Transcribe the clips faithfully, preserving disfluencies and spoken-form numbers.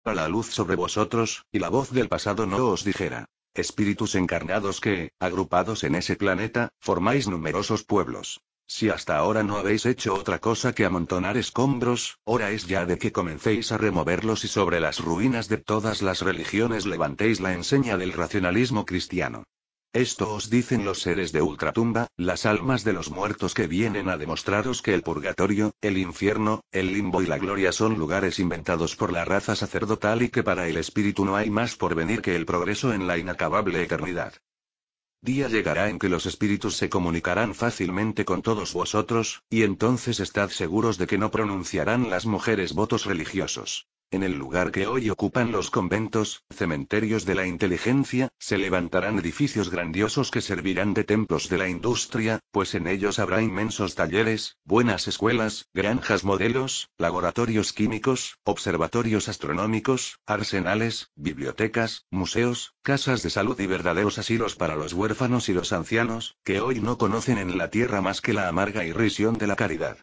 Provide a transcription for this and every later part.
a la luz sobre vosotros, y la voz del pasado no os dijera: espíritus encarnados que, agrupados en ese planeta, formáis numerosos pueblos. Si hasta ahora no habéis hecho otra cosa que amontonar escombros, hora es ya de que comencéis a removerlos y sobre las ruinas de todas las religiones levantéis la enseña del racionalismo cristiano. Esto os dicen los seres de ultratumba, las almas de los muertos que vienen a demostraros que el purgatorio, el infierno, el limbo y la gloria son lugares inventados por la raza sacerdotal y que para el espíritu no hay más por venir que el progreso en la inacabable eternidad. Día llegará en que los espíritus se comunicarán fácilmente con todos vosotros, y entonces estad seguros de que no pronunciarán las mujeres votos religiosos. En el lugar que hoy ocupan los conventos, cementerios de la inteligencia, se levantarán edificios grandiosos que servirán de templos de la industria, pues en ellos habrá inmensos talleres, buenas escuelas, granjas modelos, laboratorios químicos, observatorios astronómicos, arsenales, bibliotecas, museos, casas de salud y verdaderos asilos para los huérfanos y los ancianos, que hoy no conocen en la tierra más que la amarga irrisión de la caridad.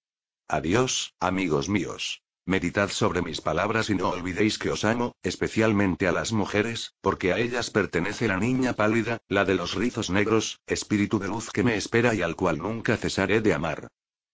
Adiós, amigos míos. Meditad sobre mis palabras y no olvidéis que os amo, especialmente a las mujeres, porque a ellas pertenece la niña pálida, la de los rizos negros, espíritu de luz que me espera y al cual nunca cesaré de amar.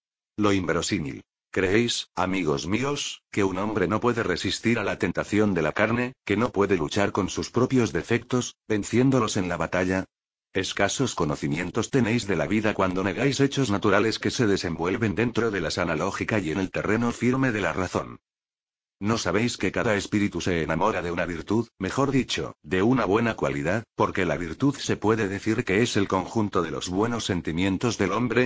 Lo inverosímil. ¿Creéis, amigos míos, que un hombre no puede resistir a la tentación de la carne, que no puede luchar con sus propios defectos, venciéndolos en la batalla? Escasos conocimientos tenéis de la vida cuando negáis hechos naturales que se desenvuelven dentro de la sana lógica y en el terreno firme de la razón. ¿No sabéis que cada espíritu se enamora de una virtud, mejor dicho, de una buena cualidad, porque la virtud se puede decir que es el conjunto de los buenos sentimientos del hombre?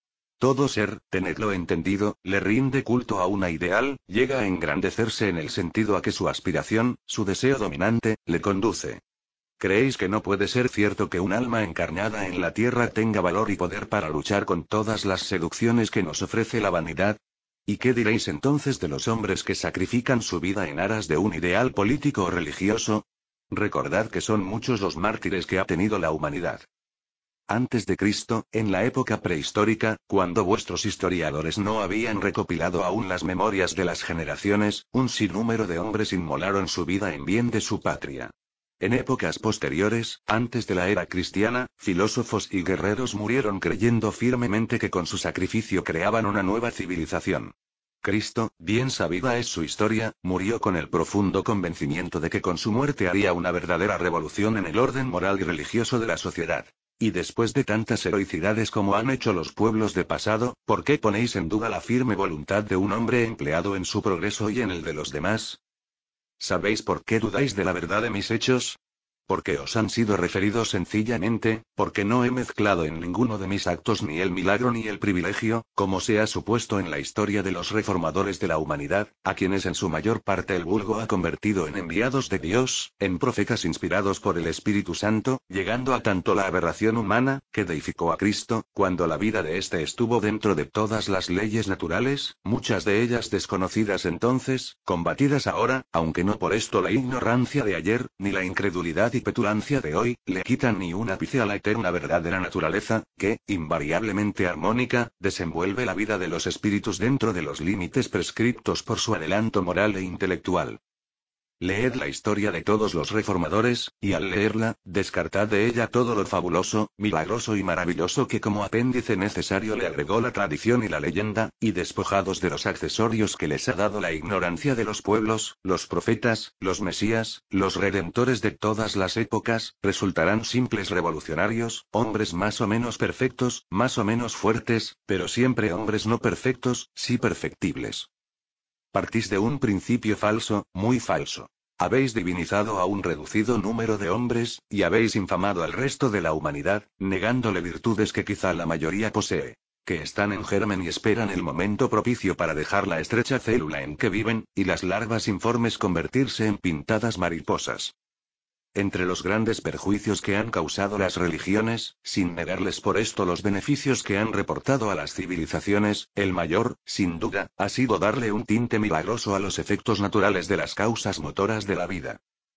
Todo ser, tenedlo entendido, le rinde culto a una ideal, llega a engrandecerse en el sentido a que su aspiración, su deseo dominante, le conduce. ¿Creéis que no puede ser cierto que un alma encarnada en la tierra tenga valor y poder para luchar con todas las seducciones que nos ofrece la vanidad? ¿Y qué diréis entonces de los hombres que sacrifican su vida en aras de un ideal político o religioso? Recordad que son muchos los mártires que ha tenido la humanidad. Antes de Cristo, en la época prehistórica, cuando vuestros historiadores no habían recopilado aún las memorias de las generaciones, un sinnúmero de hombres inmolaron su vida en bien de su patria. En épocas posteriores, antes de la era cristiana, filósofos y guerreros murieron creyendo firmemente que con su sacrificio creaban una nueva civilización. Cristo, bien sabida es su historia, murió con el profundo convencimiento de que con su muerte haría una verdadera revolución en el orden moral y religioso de la sociedad. Y después de tantas heroicidades como han hecho los pueblos de pasado, ¿por qué ponéis en duda la firme voluntad de un hombre empleado en su progreso y en el de los demás? ¿Sabéis por qué dudáis de la verdad de mis hechos? Porque os han sido referidos sencillamente, porque no he mezclado en ninguno de mis actos ni el milagro ni el privilegio, como se ha supuesto en la historia de los reformadores de la humanidad, a quienes en su mayor parte el vulgo ha convertido en enviados de Dios, en profetas inspirados por el Espíritu Santo, llegando a tanto la aberración humana, que deificó a Cristo, cuando la vida de éste estuvo dentro de todas las leyes naturales, muchas de ellas desconocidas entonces, combatidas ahora, aunque no por esto la ignorancia de ayer, ni la incredulidad y petulancia de hoy, le quitan ni un ápice a la eterna verdad de la naturaleza, que, invariablemente armónica, desenvuelve la vida de los espíritus dentro de los límites prescriptos por su adelanto moral e intelectual. Leed la historia de todos los reformadores, y al leerla, descartad de ella todo lo fabuloso, milagroso y maravilloso que como apéndice necesario le agregó la tradición y la leyenda, y despojados de los accesorios que les ha dado la ignorancia de los pueblos, los profetas, los mesías, los redentores de todas las épocas, resultarán simples revolucionarios, hombres más o menos perfectos, más o menos fuertes, pero siempre hombres no perfectos, sí perfectibles. Partís de un principio falso, muy falso. Habéis divinizado a un reducido número de hombres, y habéis infamado al resto de la humanidad, negándole virtudes que quizá la mayoría posee. Que están en germen y esperan el momento propicio para dejar la estrecha célula en que viven, y las larvas informes convertirse en pintadas mariposas. Entre los grandes perjuicios que han causado las religiones, sin negarles por esto los beneficios que han reportado a las civilizaciones, el mayor, sin duda, ha sido darle un tinte milagroso a los efectos naturales de las causas motoras de la vida.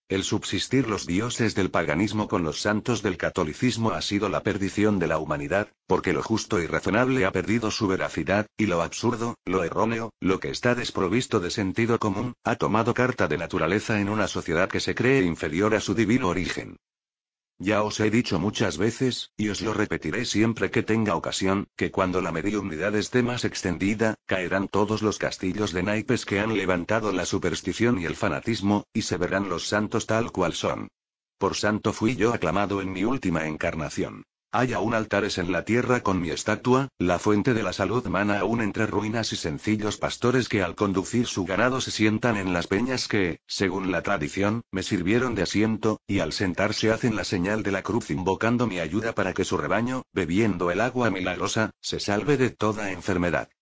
El subsistir los dioses del paganismo con los santos del catolicismo ha sido la perdición de la humanidad, porque lo justo y razonable ha perdido su veracidad, y lo absurdo, lo erróneo, lo que está desprovisto de sentido común, ha tomado carta de naturaleza en una sociedad que se cree inferior a su divino origen. Ya os he dicho muchas veces, y os lo repetiré siempre que tenga ocasión, que cuando la mediunidad esté más extendida, caerán todos los castillos de naipes que han levantado la superstición y el fanatismo, y se verán los santos tal cual son. Por santo fui yo aclamado en mi última encarnación. Hay aún altares en la tierra con mi estatua, la fuente de la salud mana aún entre ruinas y sencillos pastores que al conducir su ganado se sientan en las peñas que, según la tradición, me sirvieron de asiento, y al sentarse hacen la señal de la cruz invocando mi ayuda para que su rebaño, bebiendo el agua milagrosa, se salve de toda enfermedad.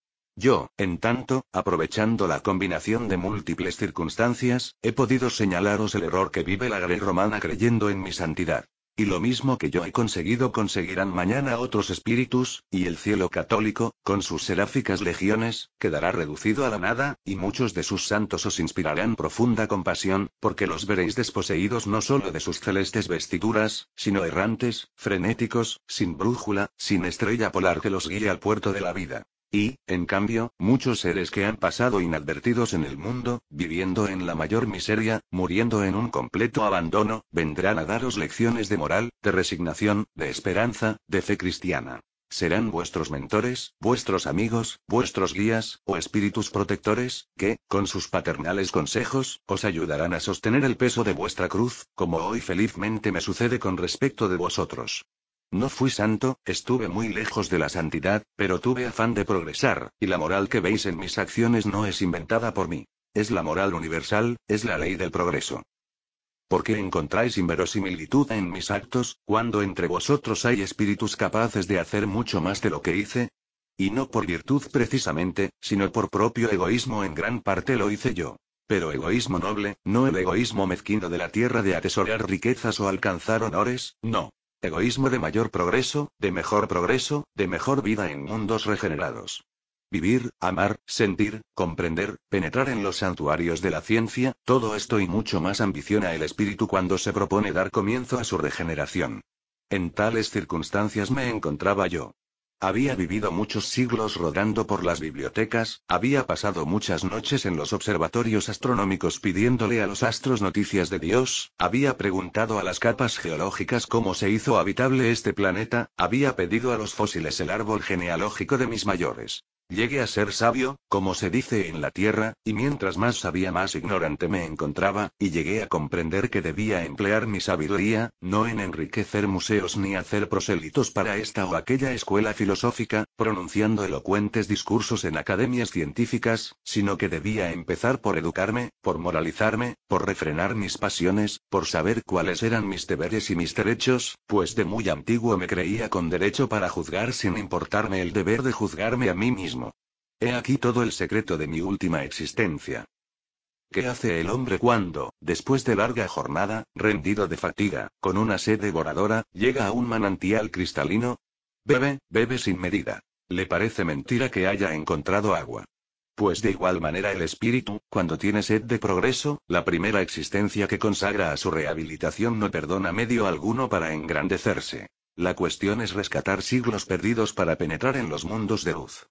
Yo, en tanto, aprovechando la combinación de múltiples circunstancias, he podido señalaros el error que vive la Grey romana creyendo en mi santidad. Y lo mismo que yo he conseguido conseguirán mañana otros espíritus, y el cielo católico, con sus seráficas legiones, quedará reducido a la nada, y muchos de sus santos os inspirarán profunda compasión, porque los veréis desposeídos no solo de sus celestes vestiduras, sino errantes, frenéticos, sin brújula, sin estrella polar que los guíe al puerto de la vida. Y, en cambio, muchos seres que han pasado inadvertidos en el mundo, viviendo en la mayor miseria, muriendo en un completo abandono, vendrán a daros lecciones de moral, de resignación, de esperanza, de fe cristiana. Serán vuestros mentores, vuestros amigos, vuestros guías, o espíritus protectores, que, con sus paternales consejos, os ayudarán a sostener el peso de vuestra cruz, como hoy felizmente me sucede con respecto de vosotros. No fui santo, estuve muy lejos de la santidad, pero tuve afán de progresar, y la moral que veis en mis acciones no es inventada por mí. Es la moral universal, es la ley del progreso. ¿Por qué encontráis inverosimilitud en mis actos, cuando entre vosotros hay espíritus capaces de hacer mucho más de lo que hice? Y no por virtud precisamente, sino por propio egoísmo en gran parte lo hice yo. Pero egoísmo noble, no el egoísmo mezquino de la tierra de atesorar riquezas o alcanzar honores, no. Egoísmo de mayor progreso, de mejor progreso, de mejor vida en mundos regenerados. Vivir, amar, sentir, comprender, penetrar en los santuarios de la ciencia, todo esto y mucho más ambiciona el espíritu cuando se propone dar comienzo a su regeneración. En tales circunstancias me encontraba yo. Había vivido muchos siglos rodando por las bibliotecas, había pasado muchas noches en los observatorios astronómicos pidiéndole a los astros noticias de Dios, había preguntado a las capas geológicas cómo se hizo habitable este planeta, había pedido a los fósiles el árbol genealógico de mis mayores. Llegué a ser sabio, como se dice en la tierra, y mientras más sabía más ignorante me encontraba, y llegué a comprender que debía emplear mi sabiduría, no en enriquecer museos ni hacer prosélitos para esta o aquella escuela filosófica, pronunciando elocuentes discursos en academias científicas, sino que debía empezar por educarme, por moralizarme, por refrenar mis pasiones, por saber cuáles eran mis deberes y mis derechos, pues de muy antiguo me creía con derecho para juzgar sin importarme el deber de juzgarme a mí mismo. He aquí todo el secreto de mi última existencia. ¿Qué hace el hombre cuando, después de larga jornada, rendido de fatiga, con una sed devoradora, llega a un manantial cristalino? Bebe, bebe sin medida. Le parece mentira que haya encontrado agua. Pues de igual manera el espíritu, cuando tiene sed de progreso, la primera existencia que consagra a su rehabilitación no perdona medio alguno para engrandecerse. La cuestión es rescatar siglos perdidos para penetrar en los mundos de luz.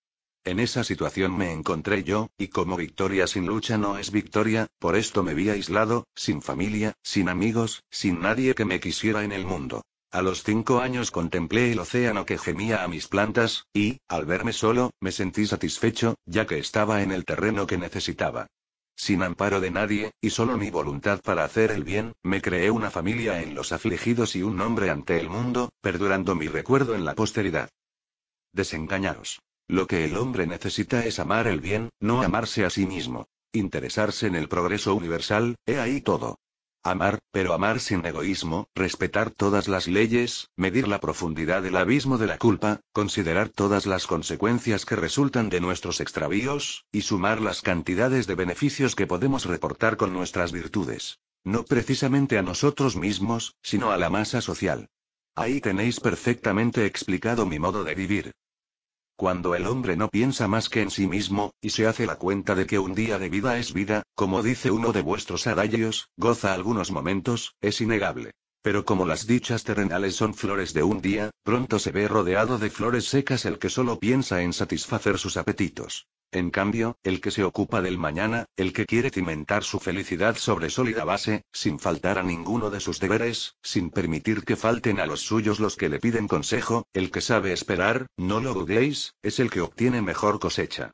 En esa situación me encontré yo, y como victoria sin lucha no es victoria, por esto me vi aislado, sin familia, sin amigos, sin nadie que me quisiera en el mundo. A los cinco años contemplé el océano que gemía a mis plantas, y, al verme solo, me sentí satisfecho, ya que estaba en el terreno que necesitaba. Sin amparo de nadie, y solo mi voluntad para hacer el bien, me creé una familia en los afligidos y un nombre ante el mundo, perdurando mi recuerdo en la posteridad. Desengañaos. Lo que el hombre necesita es amar el bien, no amarse a sí mismo. Interesarse en el progreso universal, he ahí todo. Amar, pero amar sin egoísmo, respetar todas las leyes, medir la profundidad del abismo de la culpa, considerar todas las consecuencias que resultan de nuestros extravíos, y sumar las cantidades de beneficios que podemos reportar con nuestras virtudes. No precisamente a nosotros mismos, sino a la masa social. Ahí tenéis perfectamente explicado mi modo de vivir. Cuando el hombre no piensa más que en sí mismo, y se hace la cuenta de que un día de vida es vida, como dice uno de vuestros adagios, goza algunos momentos, es innegable. Pero como las dichas terrenales son flores de un día, pronto se ve rodeado de flores secas el que solo piensa en satisfacer sus apetitos. En cambio, el que se ocupa del mañana, el que quiere cimentar su felicidad sobre sólida base, sin faltar a ninguno de sus deberes, sin permitir que falten a los suyos los que le piden consejo, el que sabe esperar, no lo dudéis, es el que obtiene mejor cosecha.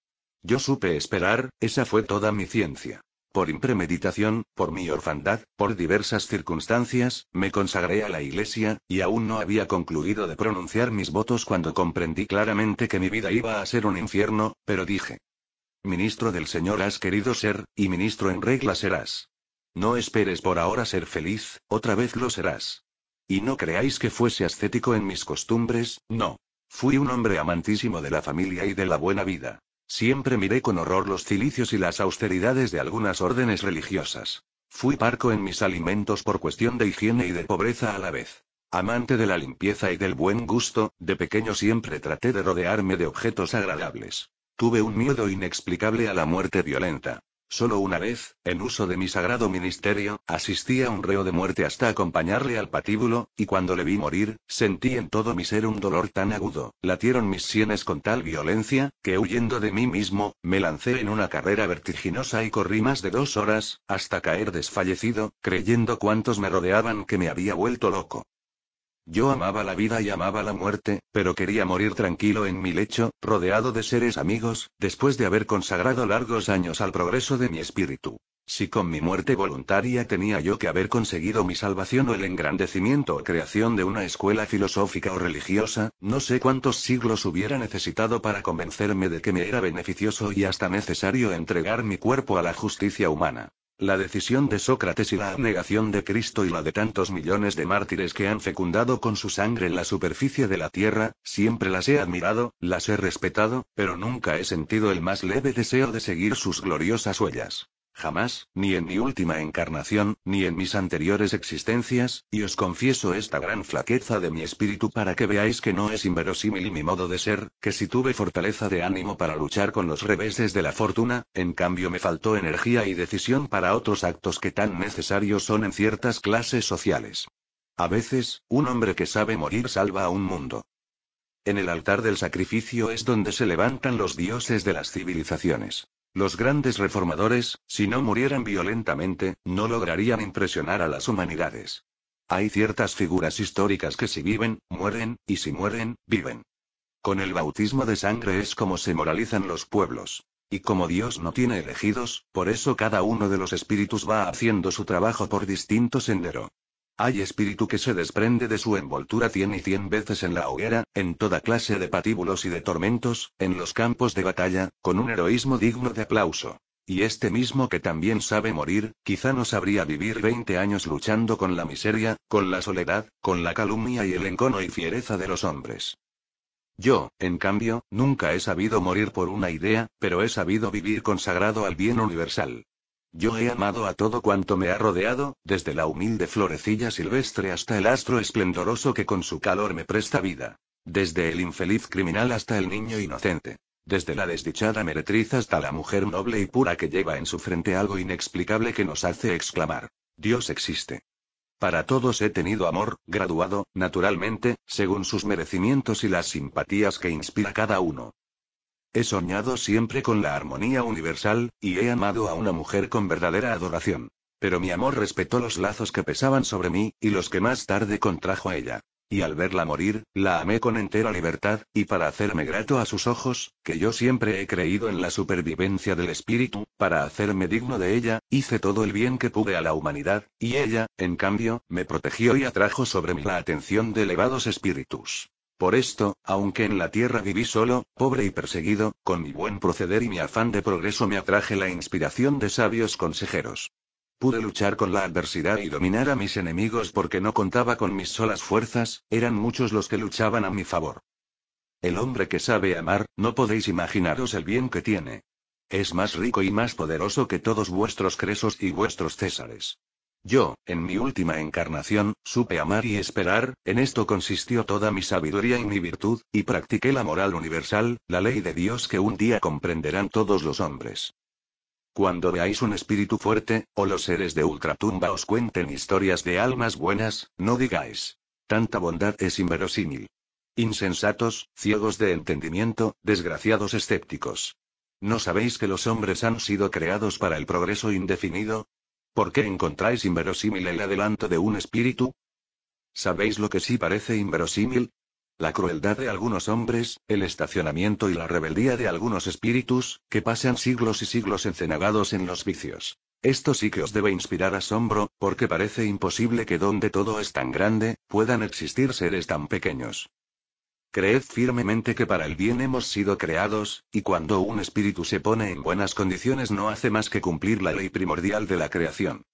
Yo supe esperar, esa fue toda mi ciencia. Por impremeditación, por mi orfandad, por diversas circunstancias, me consagré a la iglesia, y aún no había concluido de pronunciar mis votos cuando comprendí claramente que mi vida iba a ser un infierno, pero dije: ministro del Señor has querido ser, y ministro en regla serás. No esperes por ahora ser feliz, otra vez lo serás. Y no creáis que fuese ascético en mis costumbres, no. Fui un hombre amantísimo de la familia y de la buena vida. Siempre miré con horror los cilicios y las austeridades de algunas órdenes religiosas. Fui parco en mis alimentos por cuestión de higiene y de pobreza a la vez. Amante de la limpieza y del buen gusto, de pequeño siempre traté de rodearme de objetos agradables. Tuve un miedo inexplicable a la muerte violenta. Solo una vez, en uso de mi sagrado ministerio, asistí a un reo de muerte hasta acompañarle al patíbulo, y cuando le vi morir, sentí en todo mi ser un dolor tan agudo, latieron mis sienes con tal violencia, que huyendo de mí mismo, me lancé en una carrera vertiginosa y corrí más de dos horas, hasta caer desfallecido, creyendo cuantos me rodeaban que me había vuelto loco. Yo amaba la vida y amaba la muerte, pero quería morir tranquilo en mi lecho, rodeado de seres amigos, después de haber consagrado largos años al progreso de mi espíritu. Si con mi muerte voluntaria tenía yo que haber conseguido mi salvación o el engrandecimiento o creación de una escuela filosófica o religiosa, no sé cuántos siglos hubiera necesitado para convencerme de que me era beneficioso y hasta necesario entregar mi cuerpo a la justicia humana. La decisión de Sócrates y la abnegación de Cristo y la de tantos millones de mártires que han fecundado con su sangre la superficie de la tierra, siempre las he admirado, las he respetado, pero nunca he sentido el más leve deseo de seguir sus gloriosas huellas. Jamás, ni en mi última encarnación, ni en mis anteriores existencias, y os confieso esta gran flaqueza de mi espíritu para que veáis que no es inverosímil mi modo de ser, que si tuve fortaleza de ánimo para luchar con los reveses de la fortuna, en cambio me faltó energía y decisión para otros actos que tan necesarios son en ciertas clases sociales. A veces, un hombre que sabe morir salva a un mundo. En el altar del sacrificio es donde se levantan los dioses de las civilizaciones. Los grandes reformadores, si no murieran violentamente, no lograrían impresionar a las humanidades. Hay ciertas figuras históricas que si viven, mueren, y si mueren, viven. Con el bautismo de sangre es como se moralizan los pueblos. Y como Dios no tiene elegidos, por eso cada uno de los espíritus va haciendo su trabajo por distinto sendero. Hay espíritu que se desprende de su envoltura cien y cien veces en la hoguera, en toda clase de patíbulos y de tormentos, en los campos de batalla, con un heroísmo digno de aplauso. Y este mismo que también sabe morir, quizá no sabría vivir veinte años luchando con la miseria, con la soledad, con la calumnia y el encono y fiereza de los hombres. Yo, en cambio, nunca he sabido morir por una idea, pero he sabido vivir consagrado al bien universal. Yo he amado a todo cuanto me ha rodeado, desde la humilde florecilla silvestre hasta el astro esplendoroso que con su calor me presta vida. Desde el infeliz criminal hasta el niño inocente. Desde la desdichada meretriz hasta la mujer noble y pura que lleva en su frente algo inexplicable que nos hace exclamar: Dios existe. Para todos he tenido amor, graduado, naturalmente, según sus merecimientos y las simpatías que inspira cada uno. He soñado siempre con la armonía universal, y he amado a una mujer con verdadera adoración. Pero mi amor respetó los lazos que pesaban sobre mí, y los que más tarde contrajo a ella. Y al verla morir, la amé con entera libertad, y para hacerme grato a sus ojos, que yo siempre he creído en la supervivencia del espíritu, para hacerme digno de ella, hice todo el bien que pude a la humanidad, y ella, en cambio, me protegió y atrajo sobre mí la atención de elevados espíritus. Por esto, aunque en la tierra viví solo, pobre y perseguido, con mi buen proceder y mi afán de progreso me atraje la inspiración de sabios consejeros. Pude luchar con la adversidad y dominar a mis enemigos porque no contaba con mis solas fuerzas, eran muchos los que luchaban a mi favor. El hombre que sabe amar, no podéis imaginaros el bien que tiene. Es más rico y más poderoso que todos vuestros Cresos y vuestros Césares. Yo, en mi última encarnación, supe amar y esperar, en esto consistió toda mi sabiduría y mi virtud, y practiqué la moral universal, la ley de Dios que un día comprenderán todos los hombres. Cuando veáis un espíritu fuerte, o los seres de ultratumba os cuenten historias de almas buenas, no digáis. Tanta bondad es inverosímil. Insensatos, ciegos de entendimiento, desgraciados escépticos. ¿No sabéis que los hombres han sido creados para el progreso indefinido? ¿Por qué encontráis inverosímil el adelanto de un espíritu? ¿Sabéis lo que sí parece inverosímil? La crueldad de algunos hombres, el estacionamiento y la rebeldía de algunos espíritus, que pasan siglos y siglos encenagados en los vicios. Esto sí que os debe inspirar asombro, porque parece imposible que donde todo es tan grande, puedan existir seres tan pequeños. Creed firmemente que para el bien hemos sido creados, y cuando un espíritu se pone en buenas condiciones no hace más que cumplir la ley primordial de la creación.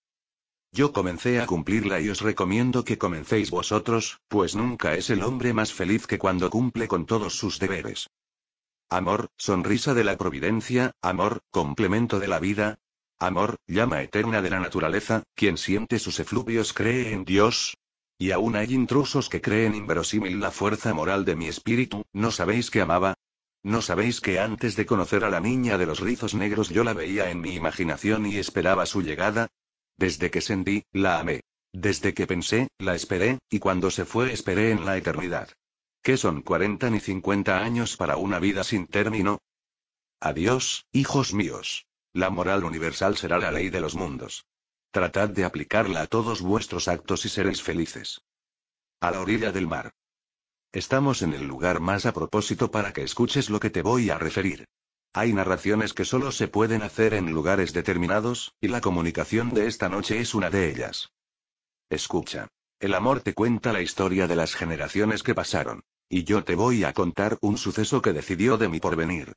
Yo comencé a cumplirla y os recomiendo que comencéis vosotros, pues nunca es el hombre más feliz que cuando cumple con todos sus deberes. Amor, sonrisa de la providencia, amor, complemento de la vida. Amor, llama eterna de la naturaleza, quien siente sus efluvios cree en Dios. Y aún hay intrusos que creen inverosímil la fuerza moral de mi espíritu, ¿no sabéis que amaba? ¿No sabéis que antes de conocer a la niña de los rizos negros yo la veía en mi imaginación y esperaba su llegada? Desde que sentí, la amé. Desde que pensé, la esperé, y cuando se fue esperé en la eternidad. ¿Qué son cuarenta ni cincuenta años para una vida sin término? Adiós, hijos míos. La moral universal será la ley de los mundos. Tratad de aplicarla a todos vuestros actos y seréis felices. A la orilla del mar. Estamos en el lugar más a propósito para que escuches lo que te voy a referir. Hay narraciones que solo se pueden hacer en lugares determinados, y la comunicación de esta noche es una de ellas. Escucha. El amor te cuenta la historia de las generaciones que pasaron. Y yo te voy a contar un suceso que decidió de mi porvenir.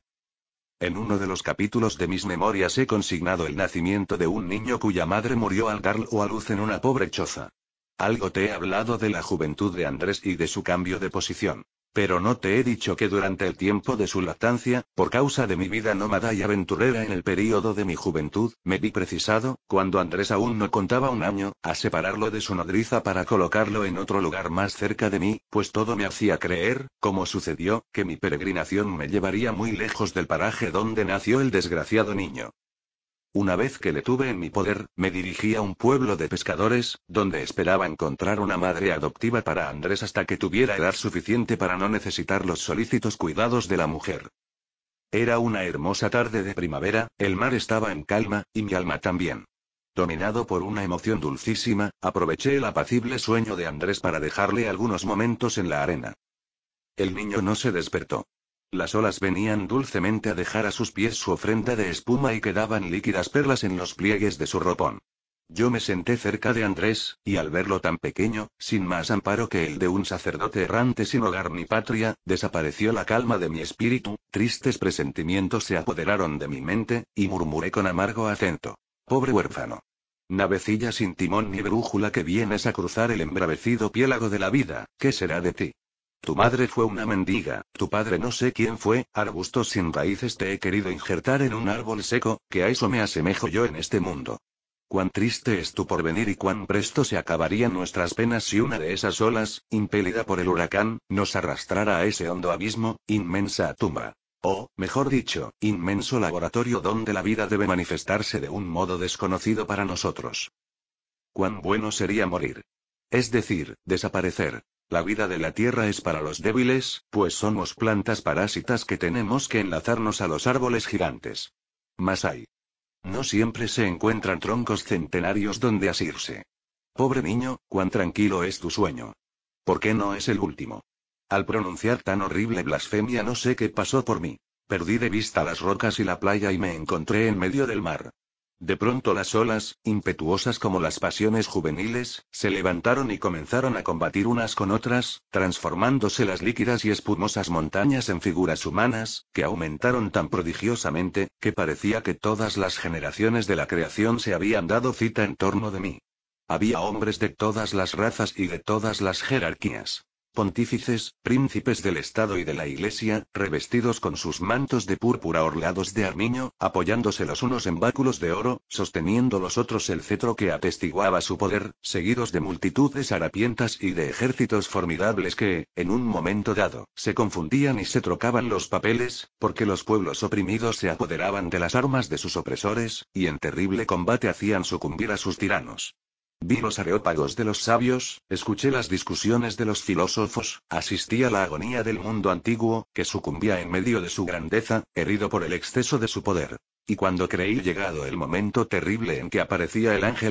En uno de los capítulos de mis memorias he consignado el nacimiento de un niño cuya madre murió al darlo a luz en una pobre choza. Algo te he hablado de la juventud de Andrés y de su cambio de posición. Pero no te he dicho que durante el tiempo de su lactancia, por causa de mi vida nómada y aventurera en el período de mi juventud, me vi precisado, cuando Andrés aún no contaba un año, a separarlo de su nodriza para colocarlo en otro lugar más cerca de mí, pues todo me hacía creer, como sucedió, que mi peregrinación me llevaría muy lejos del paraje donde nació el desgraciado niño. Una vez que le tuve en mi poder, me dirigí a un pueblo de pescadores, donde esperaba encontrar una madre adoptiva para Andrés hasta que tuviera edad suficiente para no necesitar los solícitos cuidados de la mujer. Era una hermosa tarde de primavera, el mar estaba en calma, y mi alma también. Dominado por una emoción dulcísima, aproveché el apacible sueño de Andrés para dejarle algunos momentos en la arena. El niño no se despertó. Las olas venían dulcemente a dejar a sus pies su ofrenda de espuma y quedaban líquidas perlas en los pliegues de su ropón. Yo me senté cerca de Andrés, y al verlo tan pequeño, sin más amparo que el de un sacerdote errante sin hogar ni patria, desapareció la calma de mi espíritu, tristes presentimientos se apoderaron de mi mente, y murmuré con amargo acento. Pobre huérfano. Navecilla sin timón ni brújula que vienes a cruzar el embravecido piélago de la vida, ¿qué será de ti? Tu madre fue una mendiga, tu padre no sé quién fue, arbustos sin raíces te he querido injertar en un árbol seco, que a eso me asemejo yo en este mundo. Cuán triste es tu porvenir y cuán presto se acabarían nuestras penas si una de esas olas, impelida por el huracán, nos arrastrara a ese hondo abismo, inmensa tumba. O, mejor dicho, inmenso laboratorio donde la vida debe manifestarse de un modo desconocido para nosotros. Cuán bueno sería morir. Es decir, desaparecer. La vida de la tierra es para los débiles, pues somos plantas parásitas que tenemos que enlazarnos a los árboles gigantes. Mas hay. No siempre se encuentran troncos centenarios donde asirse. Pobre niño, cuán tranquilo es tu sueño. ¿Por qué no es el último? Al pronunciar tan horrible blasfemia no sé qué pasó por mí. Perdí de vista las rocas y la playa y me encontré en medio del mar. De pronto las olas, impetuosas como las pasiones juveniles, se levantaron y comenzaron a combatir unas con otras, transformándose las líquidas y espumosas montañas en figuras humanas, que aumentaron tan prodigiosamente, que parecía que todas las generaciones de la creación se habían dado cita en torno de mí. Había hombres de todas las razas y de todas las jerarquías. Pontífices, príncipes del Estado y de la Iglesia, revestidos con sus mantos de púrpura orlados de armiño, apoyándose los unos en báculos de oro, sosteniendo los otros el cetro que atestiguaba su poder, seguidos de multitudes harapientas y de ejércitos formidables que, en un momento dado, se confundían y se trocaban los papeles, porque los pueblos oprimidos se apoderaban de las armas de sus opresores, y en terrible combate hacían sucumbir a sus tiranos. Vi los areópagos de los sabios, escuché las discusiones de los filósofos, asistí a la agonía del mundo antiguo, que sucumbía en medio de su grandeza, herido por el exceso de su poder. Y cuando creí llegado el momento terrible en que aparecía el ángel